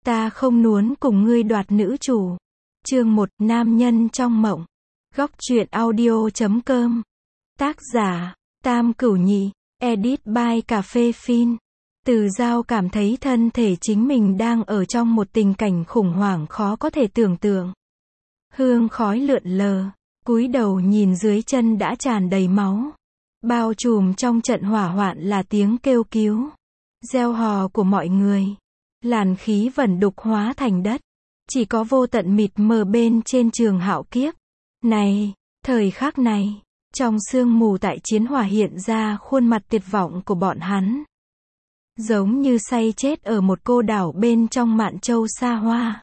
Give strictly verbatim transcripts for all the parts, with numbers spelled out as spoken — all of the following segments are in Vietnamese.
Ta không muốn cùng ngươi đoạt nữ chủ. Chương một, nam nhân trong mộng. Góc truyện audio chấm com. Tác giả, Tam Cửu Nhị, edit by Cà Phê Phin. Từ Dao cảm thấy thân thể chính mình đang ở trong một tình cảnh khủng hoảng khó có thể tưởng tượng. Hương khói lượn lờ, cúi đầu nhìn dưới chân đã tràn đầy máu. Bao trùm trong trận hỏa hoạn là tiếng kêu cứu, reo hò của mọi người. Làn khí vẩn đục hóa thành đất. Chỉ có vô tận mịt mờ bên trên trường hạo kiếp. Này, thời khắc này, trong sương mù tại chiến hỏa hiện ra khuôn mặt tuyệt vọng của bọn hắn. Giống như say chết ở một cô đảo bên trong Mạn Châu xa hoa.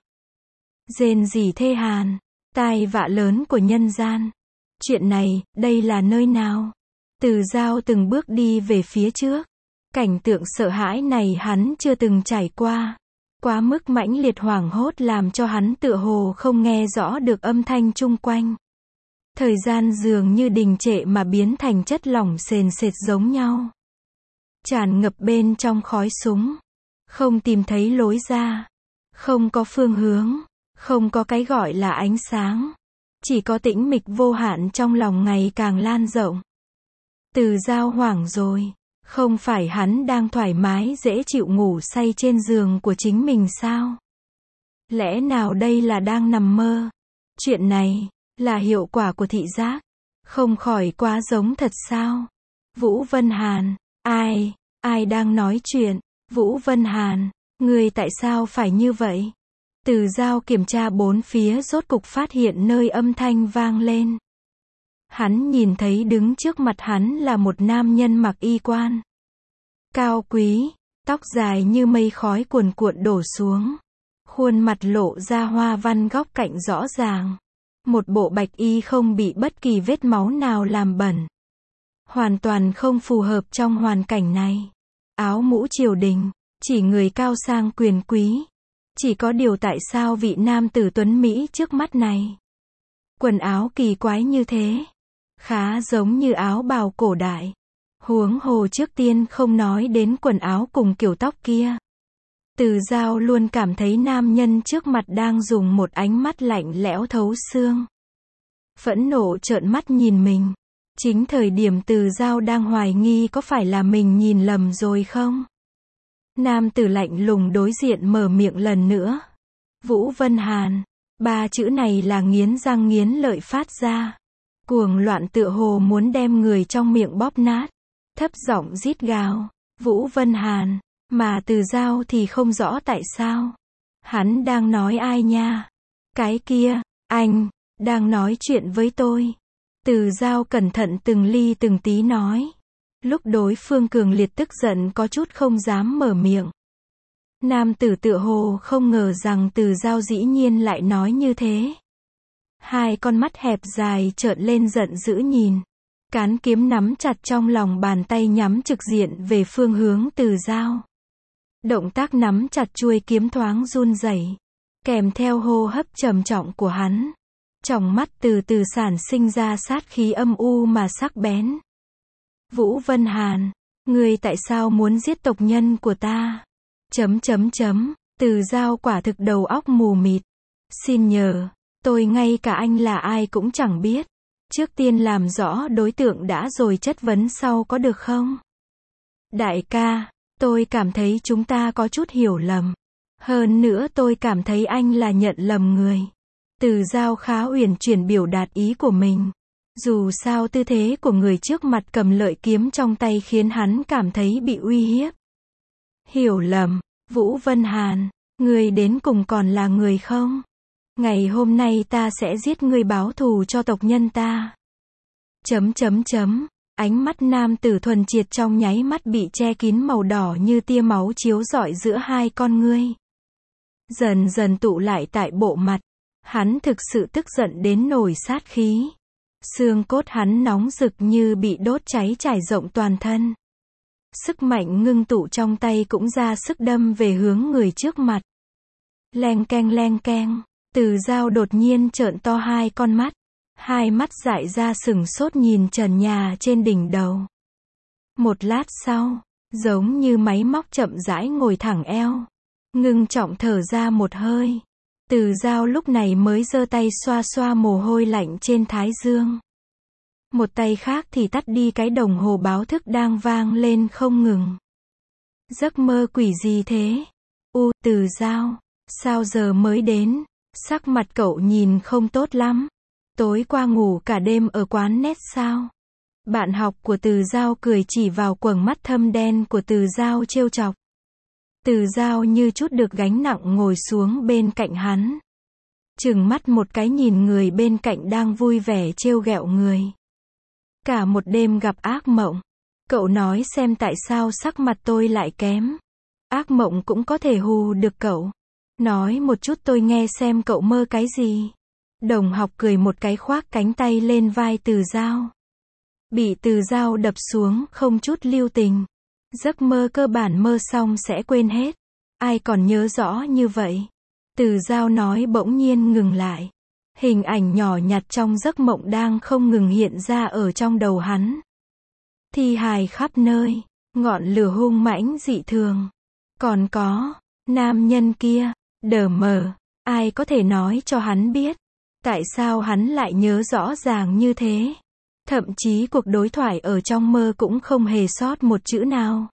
Rên rỉ thê hàn, tai vạ lớn của nhân gian. Chuyện này, đây là nơi nào? Từ Dao từng bước đi về phía trước. Cảnh tượng sợ hãi này hắn chưa từng trải qua. Quá mức mãnh liệt hoảng hốt làm cho hắn tựa hồ không nghe rõ được âm thanh chung quanh. Thời gian dường như đình trệ mà biến thành chất lỏng sền sệt giống nhau. Tràn ngập bên trong khói súng. Không tìm thấy lối ra. Không có phương hướng. Không có cái gọi là ánh sáng. Chỉ có tĩnh mịch vô hạn trong lòng ngày càng lan rộng. Từ Dao hoảng rồi. Không phải hắn đang thoải mái dễ chịu ngủ say trên giường của chính mình sao? Lẽ nào đây là đang nằm mơ? Chuyện này, là hiệu quả của thị giác. Không khỏi quá giống thật sao? Vũ Vân Hàn, ai, ai đang nói chuyện? Vũ Vân Hàn, người tại sao phải như vậy? Từ Dao kiểm tra bốn phía rốt cục phát hiện nơi âm thanh vang lên. Hắn nhìn thấy đứng trước mặt hắn là một nam nhân mặc y quan. Cao quý, tóc dài như mây khói cuồn cuộn đổ xuống. Khuôn mặt lộ ra hoa văn góc cạnh rõ ràng. Một bộ bạch y không bị bất kỳ vết máu nào làm bẩn. Hoàn toàn không phù hợp trong hoàn cảnh này. Áo mũ triều đình, chỉ người cao sang quyền quý. Chỉ có điều tại sao vị nam tử tuấn Mỹ trước mắt này? Quần áo kỳ quái như thế. Khá giống như áo bào cổ đại. Huống hồ trước tiên không nói đến quần áo cùng kiểu tóc kia. Từ Dao luôn cảm thấy nam nhân trước mặt đang dùng một ánh mắt lạnh lẽo thấu xương. Phẫn nộ trợn mắt nhìn mình. Chính thời điểm Từ Dao đang hoài nghi có phải là mình nhìn lầm rồi không? Nam tử lạnh lùng đối diện mở miệng lần nữa. Vũ Vân Hàn. Ba chữ này là nghiến răng nghiến lợi phát ra. Cuồng loạn tựa hồ muốn đem người trong miệng bóp nát. Thấp giọng rít gào. Vũ Vân Hàn. Mà Từ Dao thì không rõ tại sao. Hắn đang nói ai nha? Cái kia, anh, đang nói chuyện với tôi. Từ Dao cẩn thận từng ly từng tí nói. Lúc đối phương cường liệt tức giận có chút không dám mở miệng. Nam tử tựa hồ không ngờ rằng Từ Dao dĩ nhiên lại nói như thế. Hai con mắt hẹp dài trợn lên giận dữ nhìn. Cán kiếm nắm chặt trong lòng bàn tay nhắm trực diện về phương hướng Từ Dao. Động tác nắm chặt chuôi kiếm thoáng run rẩy, kèm theo hô hấp trầm trọng của hắn. Trong mắt từ từ sản sinh ra sát khí âm u mà sắc bén. Vũ Vân Hàn, ngươi tại sao muốn giết tộc nhân của ta? Chấm chấm chấm, Từ Dao quả thực đầu óc mù mịt. Xin nhờ, tôi ngay cả anh là ai cũng chẳng biết. Trước tiên làm rõ đối tượng đã rồi chất vấn sau có được không? Đại ca, tôi cảm thấy chúng ta có chút hiểu lầm. Hơn nữa tôi cảm thấy anh là nhận lầm người. Từ Dao khá uyển chuyển biểu đạt ý của mình. Dù sao tư thế của người trước mặt cầm lợi kiếm trong tay khiến hắn cảm thấy bị uy hiếp. Hiểu lầm, Vũ Vân Hàn, người đến cùng còn là người không? Ngày hôm nay ta sẽ giết ngươi báo thù cho tộc nhân ta. Chấm chấm chấm, ánh mắt nam tử thuần triệt trong nháy mắt bị che kín màu đỏ như tia máu chiếu rọi giữa hai con ngươi. Dần dần tụ lại tại bộ mặt. Hắn thực sự tức giận đến nổi sát khí. Xương cốt hắn nóng rực như bị đốt cháy trải rộng toàn thân. Sức mạnh ngưng tụ trong tay cũng ra sức đâm về hướng người trước mặt. Leng keng leng keng. Từ Dao đột nhiên trợn to hai con mắt. Hai mắt dại ra sửng sốt nhìn trần nhà trên đỉnh đầu. Một lát sau, giống như máy móc chậm rãi ngồi thẳng eo. ngưng trọng thở ra một hơi. Từ Dao lúc này mới giơ tay xoa xoa mồ hôi lạnh trên thái dương. Một tay khác thì tắt đi cái đồng hồ báo thức đang vang lên không ngừng. Giấc mơ quỷ gì thế? U, Từ Dao, sao giờ mới đến? Sắc mặt cậu nhìn không tốt lắm. Tối qua ngủ cả đêm ở quán net sao? Bạn học của Từ Dao cười chỉ vào quầng mắt thâm đen của Từ Dao trêu chọc. Từ Dao như chút được gánh nặng ngồi xuống bên cạnh hắn. Trừng mắt một cái nhìn người bên cạnh đang vui vẻ trêu ghẹo người. Cả một đêm gặp ác mộng. Cậu nói xem tại sao sắc mặt tôi lại kém. Ác mộng cũng có thể hù được cậu. Nói một chút tôi nghe xem cậu mơ cái gì. Đồng học cười một cái khoác cánh tay lên vai Từ Dao. Bị Từ Dao đập xuống không chút lưu tình. Giấc mơ cơ bản mơ xong sẽ quên hết. Ai còn nhớ rõ như vậy? Từ Dao nói bỗng nhiên ngừng lại. Hình ảnh nhỏ nhặt trong giấc mộng đang không ngừng hiện ra ở trong đầu hắn. Thi hài khắp nơi, ngọn lửa hung mãnh dị thường. Còn có, nam nhân kia, đờ mờ, ai có thể nói cho hắn biết, tại sao hắn lại nhớ rõ ràng như thế. Thậm chí cuộc đối thoại ở trong mơ cũng không hề sót một chữ nào.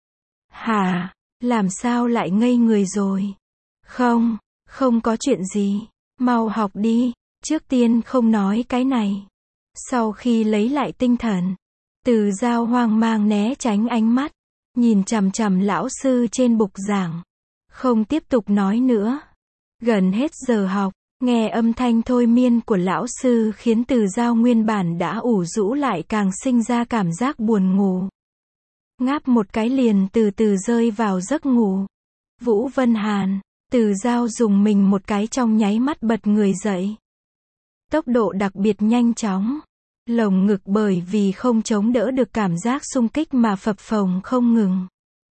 Hả, làm sao lại ngây người rồi? Không, không có chuyện gì, mau học đi, trước tiên không nói cái này. Sau khi lấy lại tinh thần, Từ Dao hoang mang né tránh ánh mắt, nhìn chằm chằm lão sư trên bục giảng. Không tiếp tục nói nữa. Gần hết giờ học, nghe âm thanh thôi miên của lão sư khiến Từ Dao nguyên bản đã ủ rũ lại càng sinh ra cảm giác buồn ngủ. Ngáp một cái liền từ từ rơi vào giấc ngủ. Vũ Vân Hàn, Từ Dao dùng mình một cái trong nháy mắt bật người dậy. Tốc độ đặc biệt nhanh chóng. Lồng ngực bởi vì không chống đỡ được cảm giác xung kích mà phập phồng không ngừng.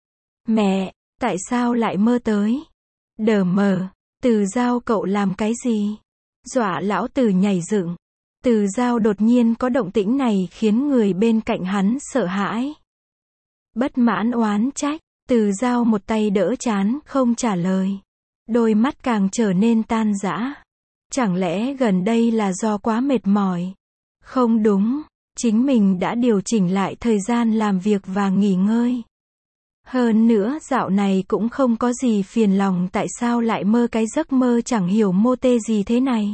Mẹ, tại sao lại mơ tới? Đờ mờ, Từ Dao cậu làm cái gì? Dọa lão Từ nhảy dựng. Từ Dao đột nhiên có động tĩnh này khiến người bên cạnh hắn sợ hãi. Bất mãn oán trách, Từ Dao một tay đỡ trán không trả lời. Đôi mắt càng trở nên tan rã. Chẳng lẽ gần đây là do quá mệt mỏi? Không đúng, chính mình đã điều chỉnh lại thời gian làm việc và nghỉ ngơi. Hơn nữa dạo này cũng không có gì phiền lòng tại sao lại mơ cái giấc mơ chẳng hiểu mô tê gì thế này.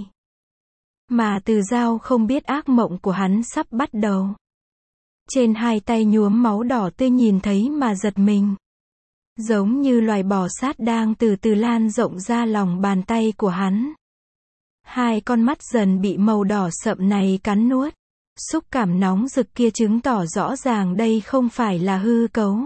Mà Từ Dao không biết ác mộng của hắn sắp bắt đầu. Trên hai tay nhuốm máu đỏ tươi nhìn thấy mà giật mình. Giống như loài bò sát đang từ từ lan rộng ra lòng bàn tay của hắn. Hai con mắt dần bị màu đỏ sậm này cắn nuốt. Xúc cảm nóng rực kia chứng tỏ rõ ràng đây không phải là hư cấu.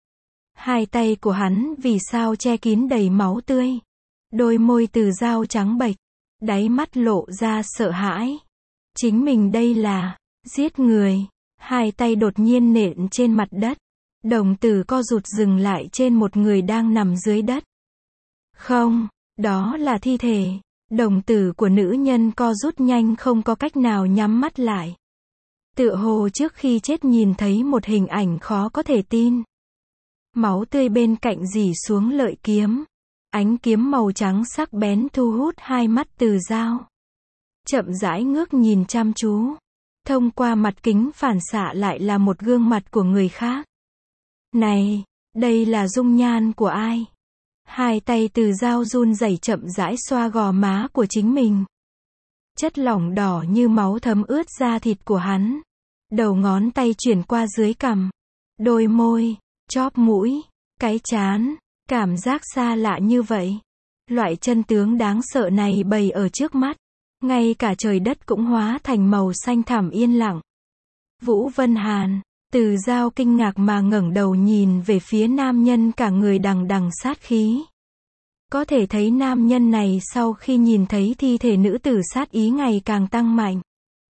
Hai tay của hắn vì sao che kín đầy máu tươi. Đôi môi Từ Dao trắng bệch. Đáy mắt lộ ra sợ hãi. Chính mình đây là giết người. Hai tay đột nhiên nện trên mặt đất. Đồng tử co rụt dừng lại trên một người đang nằm dưới đất. Không, đó là thi thể. Đồng tử của nữ nhân co rút nhanh không có cách nào nhắm mắt lại. Tựa hồ trước khi chết nhìn thấy một hình ảnh khó có thể tin. Máu tươi bên cạnh rỉ xuống lợi kiếm. Ánh kiếm màu trắng sắc bén thu hút hai mắt Từ Dao. Chậm rãi ngước nhìn chăm chú. Thông qua mặt kính phản xạ lại là một gương mặt của người khác. Này, đây là dung nhan của ai? Hai tay Từ Dao run rẩy chậm rãi xoa gò má của chính mình. Chất lỏng đỏ như máu thấm ướt da thịt của hắn. Đầu ngón tay chuyển qua dưới cằm. Đôi môi, chóp mũi, cái trán. Cảm giác xa lạ như vậy. Loại chân tướng đáng sợ này bày ở trước mắt. Ngay cả trời đất cũng hóa thành màu xanh thẳm yên lặng. Vũ Vân Hàn, Từ Dao kinh ngạc mà ngẩng đầu nhìn về phía nam nhân cả người đằng đằng sát khí. Có thể thấy nam nhân này sau khi nhìn thấy thi thể nữ tử sát ý ngày càng tăng mạnh.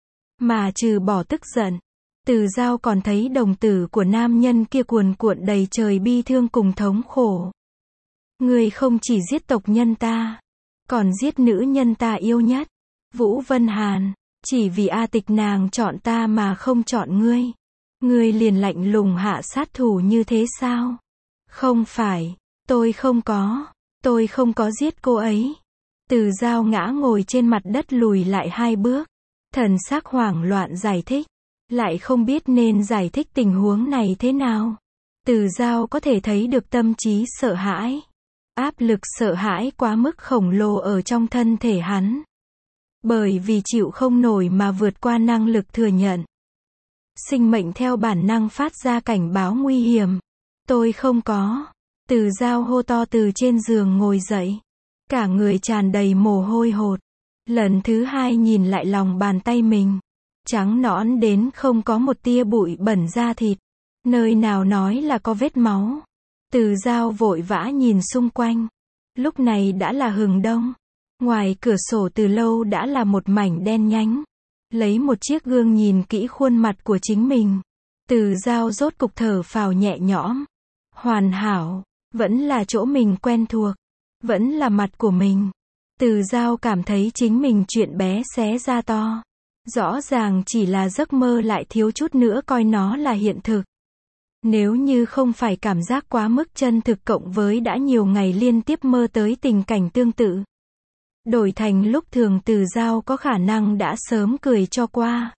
Mà trừ bỏ tức giận, Từ Dao còn thấy đồng tử của nam nhân kia cuồn cuộn đầy trời bi thương cùng thống khổ. Ngươi không chỉ giết tộc nhân ta, còn giết nữ nhân ta yêu nhất. Vũ Vân Hàn, chỉ vì A Tịch nàng chọn ta mà không chọn ngươi. Ngươi liền lạnh lùng hạ sát thủ như thế sao? Không phải, tôi không có. Tôi không có giết cô ấy. Từ Dao ngã ngồi trên mặt đất lùi lại hai bước. Thần sắc hoảng loạn giải thích. Lại không biết nên giải thích tình huống này thế nào. Từ Dao có thể thấy được tâm trí sợ hãi. Áp lực sợ hãi quá mức khổng lồ ở trong thân thể hắn. Bởi vì chịu không nổi mà vượt qua năng lực thừa nhận. Sinh mệnh theo bản năng phát ra cảnh báo nguy hiểm. Tôi không có. Từ Dao hô to từ trên giường ngồi dậy. Cả người tràn đầy mồ hôi hột. Lần thứ hai nhìn lại lòng bàn tay mình. Trắng nõn đến không có một tia bụi bẩn da thịt. Nơi nào nói là có vết máu. Từ Dao vội vã nhìn xung quanh. Lúc này đã là hừng đông. Ngoài cửa sổ từ lâu đã là một mảnh đen nhánh. Lấy một chiếc gương nhìn kỹ khuôn mặt của chính mình. Từ Dao rốt cục thở phào nhẹ nhõm. Hoàn hảo. Vẫn là chỗ mình quen thuộc. Vẫn là mặt của mình. Từ Dao cảm thấy chính mình chuyện bé xé ra to. Rõ ràng chỉ là giấc mơ lại thiếu chút nữa coi nó là hiện thực. Nếu như không phải cảm giác quá mức chân thực cộng với đã nhiều ngày liên tiếp mơ tới tình cảnh tương tự. Đổi thành lúc thường Từ Dao có khả năng đã sớm cười cho qua.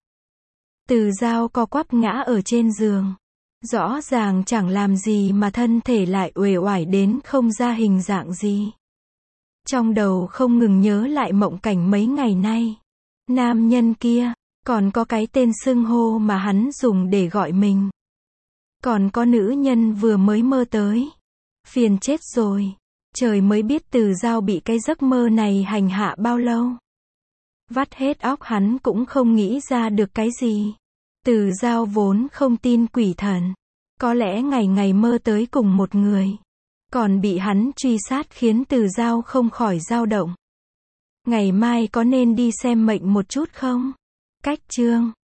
Từ Dao co quắp ngã ở trên giường. Rõ ràng chẳng làm gì mà thân thể lại uể oải đến không ra hình dạng gì. Trong đầu không ngừng nhớ lại mộng cảnh mấy ngày nay. Nam nhân kia, còn có cái tên xưng hô mà hắn dùng để gọi mình. Còn có nữ nhân vừa mới mơ tới. Phiền chết rồi. Trời mới biết Từ Dao bị cái giấc mơ này hành hạ bao lâu. Vắt hết óc hắn cũng không nghĩ ra được cái gì. Từ Dao vốn không tin quỷ thần. Có lẽ ngày ngày mơ tới cùng một người. Còn bị hắn truy sát khiến Từ Dao không khỏi dao động. Ngày mai có nên đi xem mệnh một chút không? Cách chương